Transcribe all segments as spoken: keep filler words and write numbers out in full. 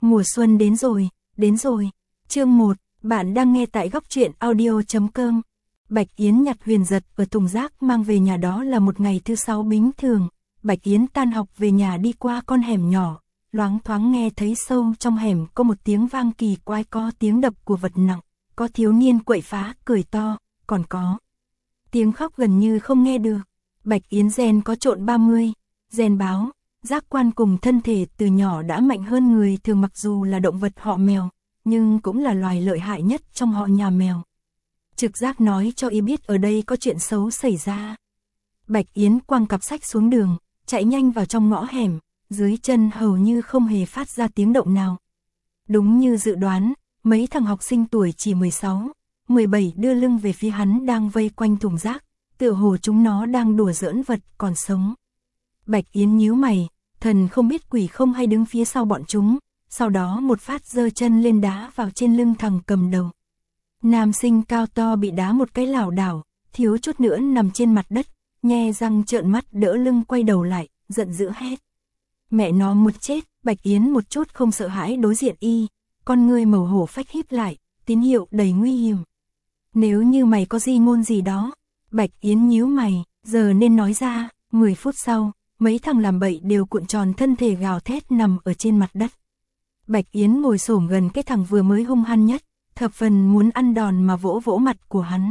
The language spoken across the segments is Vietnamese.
Mùa xuân đến rồi, đến rồi. Chương một, bạn đang nghe tại góc truyện audio chấm com. Bạch Yến nhặt Huyền Giật ở thùng rác mang về nhà, đó là một ngày thứ sáu bình thường. Bạch Yến tan học về nhà đi qua con hẻm nhỏ, loáng thoáng nghe thấy sâu trong hẻm có một tiếng vang kỳ quái, có tiếng đập của vật nặng, có thiếu niên quậy phá cười to, còn có tiếng khóc gần như không nghe được. Bạch Yến gen có trộn ba mươi, gen báo, giác quan cùng thân thể từ nhỏ đã mạnh hơn người thường, mặc dù là động vật họ mèo, nhưng cũng là loài lợi hại nhất trong họ nhà mèo. Trực giác nói cho y biết ở đây có chuyện xấu xảy ra. Bạch Yến quăng cặp sách xuống đường, chạy nhanh vào trong ngõ hẻm, dưới chân hầu như không hề phát ra tiếng động nào. Đúng như dự đoán, mấy thằng học sinh tuổi chỉ mười sáu, mười bảy đưa lưng về phía hắn đang vây quanh thùng rác, tựa hồ chúng nó đang đùa giỡn vật còn sống. Bạch Yến nhíu mày, thần không biết quỷ không hay đứng phía sau bọn chúng, sau đó một phát giơ chân lên đá vào trên lưng thằng cầm đầu. Nam sinh cao to bị đá một cái lảo đảo, thiếu chút nữa nằm trên mặt đất, nhe răng trợn mắt đỡ lưng quay đầu lại, giận dữ hét. Mẹ nó muốn chết. Bạch Yến một chút không sợ hãi đối diện y, con ngươi màu hổ phách híp lại, tín hiệu đầy nguy hiểm. Nếu như mày có di ngôn gì đó. Bạch Yến nhíu mày, giờ nên nói ra. Mười phút sau, mấy thằng làm bậy đều cuộn tròn thân thể gào thét nằm ở trên mặt đất. Bạch Yến ngồi xổm gần cái thằng vừa mới hung hăng nhất, thập phần muốn ăn đòn mà vỗ vỗ mặt của hắn.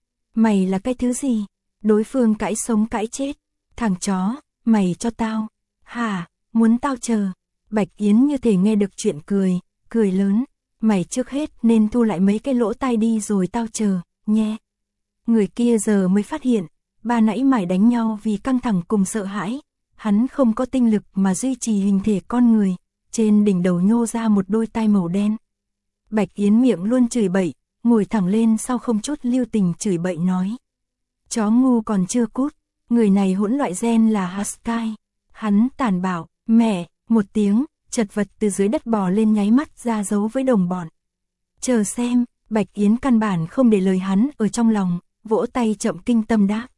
Mày là cái thứ gì? Đối phương cãi sống cãi chết. Thằng chó, mày cho tao. Hả, muốn tao chờ? Bạch Yến như thể nghe được chuyện cười, cười lớn. Mày trước hết nên thu lại mấy cái lỗ tai đi rồi tao chờ, nhé. Người kia giờ mới phát hiện, ba nãy mày đánh nhau vì căng thẳng cùng sợ hãi. Hắn không có tinh lực mà duy trì hình thể con người, trên đỉnh đầu nhô ra một đôi tai màu đen. Bạch Yến miệng luôn chửi bậy, ngồi thẳng lên sau không chút lưu tình chửi bậy nói. Chó ngu còn chưa cút, người này hỗn loại gen là Husky. Hắn tàn bạo, mẹ, một tiếng, chật vật từ dưới đất bò lên nháy mắt ra dấu với đồng bọn. Chờ xem. Bạch Yến căn bản không để lời hắn ở trong lòng, vỗ tay chậm kinh tâm đáp.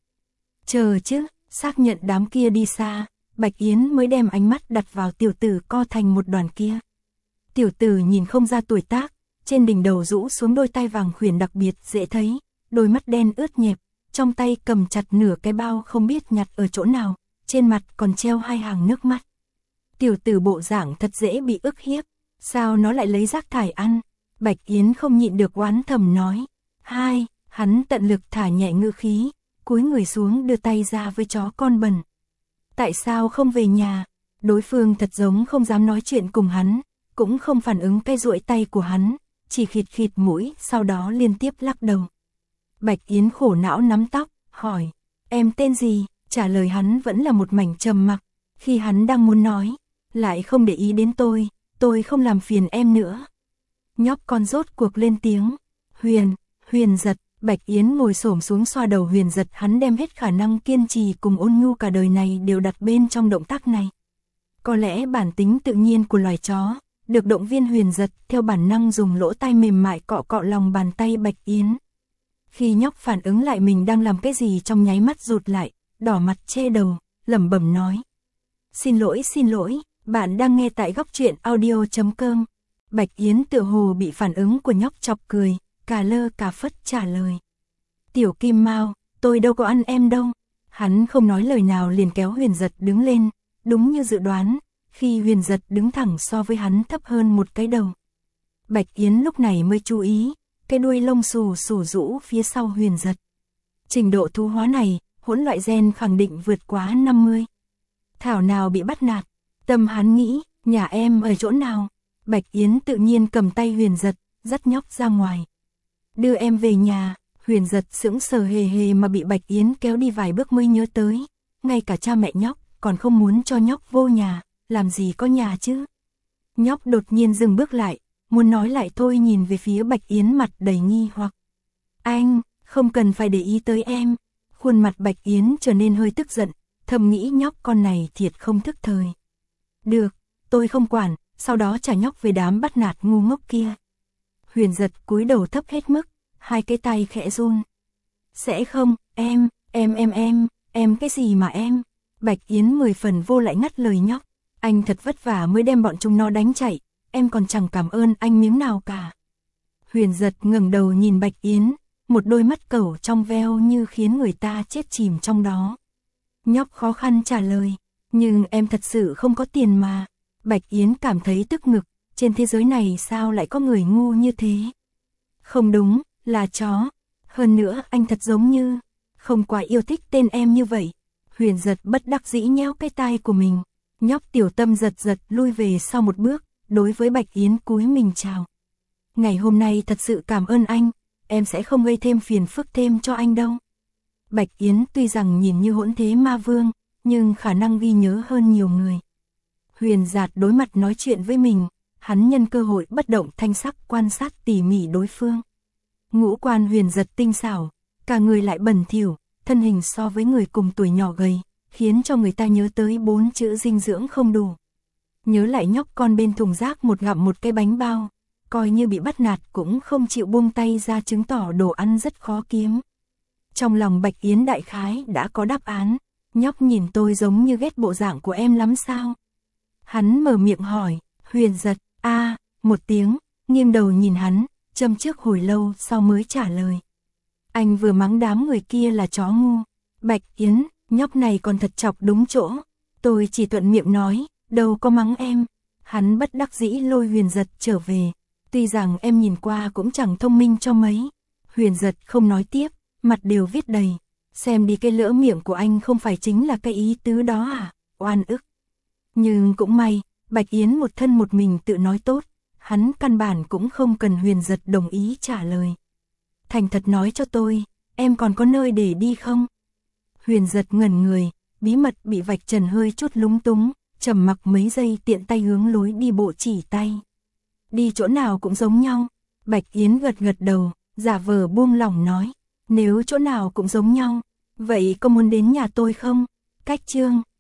Chờ chứ. Xác nhận đám kia đi xa, Bạch Yến mới đem ánh mắt đặt vào tiểu tử co thành một đoàn kia. Tiểu tử nhìn không ra tuổi tác, trên đỉnh đầu rũ xuống đôi tai vàng khuyển đặc biệt dễ thấy, đôi mắt đen ướt nhẹp, trong tay cầm chặt nửa cái bao không biết nhặt ở chỗ nào, trên mặt còn treo hai hàng nước mắt. Tiểu tử bộ dạng thật dễ bị ức hiếp, sao nó lại lấy rác thải ăn? Bạch Yến không nhịn được oán thầm nói. Hai, hắn tận lực thả nhẹ ngữ khí, cúi người xuống đưa tay ra với chó con bẩn. Tại sao không về nhà? Đối phương thật giống không dám nói chuyện cùng hắn, cũng không phản ứng cái duỗi tay của hắn, chỉ khịt khịt mũi, sau đó liên tiếp lắc đầu. Bạch Yến khổ não nắm tóc, hỏi, em tên gì? Trả lời hắn vẫn là một mảnh trầm mặc, khi hắn đang muốn nói, lại không để ý đến tôi, tôi không làm phiền em nữa. Nhóc con rốt cuộc lên tiếng, Huyền, Huyền Giật. Bạch Yến ngồi xổm xuống xoa đầu Huyền Giật, hắn đem hết khả năng kiên trì cùng ôn nhu cả đời này đều đặt bên trong động tác này. Có lẽ bản tính tự nhiên của loài chó, được động viên Huyền Giật theo bản năng dùng lỗ tai mềm mại cọ cọ lòng bàn tay Bạch Yến. Khi nhóc phản ứng lại mình đang làm cái gì, trong nháy mắt rụt lại, đỏ mặt che đầu, lẩm bẩm nói. Xin lỗi xin lỗi, bạn đang nghe tại góc truyện audio chấm com. Bạch Yến tựa hồ bị phản ứng của nhóc chọc cười, cà lơ cà phất trả lời. Tiểu Kim Mao, tôi đâu có ăn em đâu. Hắn không nói lời nào liền kéo Huyền Giật đứng lên, đúng như dự đoán, khi Huyền Giật đứng thẳng so với hắn thấp hơn một cái đầu. Bạch Yến lúc này mới chú ý, cái đuôi lông xù xù rũ phía sau Huyền Giật. Trình độ thú hóa này, hỗn loại gen khẳng định vượt quá năm mươi. Thảo nào bị bắt nạt, tâm hắn nghĩ, nhà em ở chỗ nào? Bạch Yến tự nhiên cầm tay Huyền Giật, dắt nhóc ra ngoài. Đưa em về nhà. Huyền Giật sững sờ hề hề mà bị Bạch Yến kéo đi vài bước mới nhớ tới, ngay cả cha mẹ nhóc còn không muốn cho nhóc vô nhà, làm gì có nhà chứ. Nhóc đột nhiên dừng bước lại, muốn nói lại thôi, nhìn về phía Bạch Yến mặt đầy nghi hoặc. Anh, không cần phải để ý tới em. Khuôn mặt Bạch Yến trở nên hơi tức giận, thầm nghĩ nhóc con này thiệt không thức thời. Được, tôi không quản, sau đó trả nhóc về đám bắt nạt ngu ngốc kia. Huyền Giật cúi đầu thấp hết mức, hai cái tay khẽ run. Sẽ không, em, em em em, em cái gì mà em? Bạch Yến mười phần vô lại ngắt lời nhóc. Anh thật vất vả mới đem bọn chúng nó đánh chạy, em còn chẳng cảm ơn anh miếng nào cả. Huyền Giật ngẩng đầu nhìn Bạch Yến, một đôi mắt cẩu trong veo như khiến người ta chết chìm trong đó. Nhóc khó khăn trả lời, nhưng em thật sự không có tiền mà. Bạch Yến cảm thấy tức ngực, trên thế giới này sao lại có người ngu như thế? Không đúng, là chó. Hơn nữa anh thật giống như không quá yêu thích tên em như vậy. Huyền Giật bất đắc dĩ nhéo cái tai của mình. Nhóc tiểu tâm giật giật lui về sau một bước, đối với Bạch Yến cúi mình chào. Ngày hôm nay thật sự cảm ơn anh, em sẽ không gây thêm phiền phức thêm cho anh đâu. Bạch Yến tuy rằng nhìn như hỗn thế ma vương, nhưng khả năng ghi nhớ hơn nhiều người. Huyền Giạt đối mặt nói chuyện với mình, hắn nhân cơ hội bất động thanh sắc quan sát tỉ mỉ đối phương. Ngũ quan Huyền Giật tinh xảo, cả người lại bẩn thỉu, thân hình so với người cùng tuổi nhỏ gầy, khiến cho người ta nhớ tới bốn chữ dinh dưỡng không đủ. Nhớ lại nhóc con bên thùng rác một gặm một cái bánh bao, coi như bị bắt nạt cũng không chịu buông tay ra, chứng tỏ đồ ăn rất khó kiếm. Trong lòng Bạch Yến đại khái đã có đáp án, nhóc nhìn tôi giống như ghét bộ dạng của em lắm sao? Hắn mở miệng hỏi, Huyền Giật, a một tiếng, nghiêng đầu nhìn hắn, châm trước hồi lâu sau mới trả lời. Anh vừa mắng đám người kia là chó ngu. Bạch Yến, nhóc này còn thật chọc đúng chỗ. Tôi chỉ thuận miệng nói, đâu có mắng em. Hắn bất đắc dĩ lôi Huyền Giật trở về. Tuy rằng em nhìn qua cũng chẳng thông minh cho mấy. Huyền Giật không nói tiếp, mặt đều viết đầy. Xem đi, cái lỡ miệng của anh không phải chính là cái ý tứ đó à, oan ức. Nhưng cũng may, Bạch Yến một thân một mình tự nói tốt. Hắn căn bản cũng không cần Huyền Giật đồng ý trả lời. Thành thật nói cho tôi, em còn có nơi để đi không? Huyền Giật ngẩn người, bí mật bị vạch trần hơi chút lúng túng, trầm mặc mấy giây tiện tay hướng lối đi bộ chỉ tay. Đi chỗ nào cũng giống nhau. Bạch Yến gật gật đầu, giả vờ buông lỏng nói, nếu chỗ nào cũng giống nhau, vậy có muốn đến nhà tôi không? Cách Trương,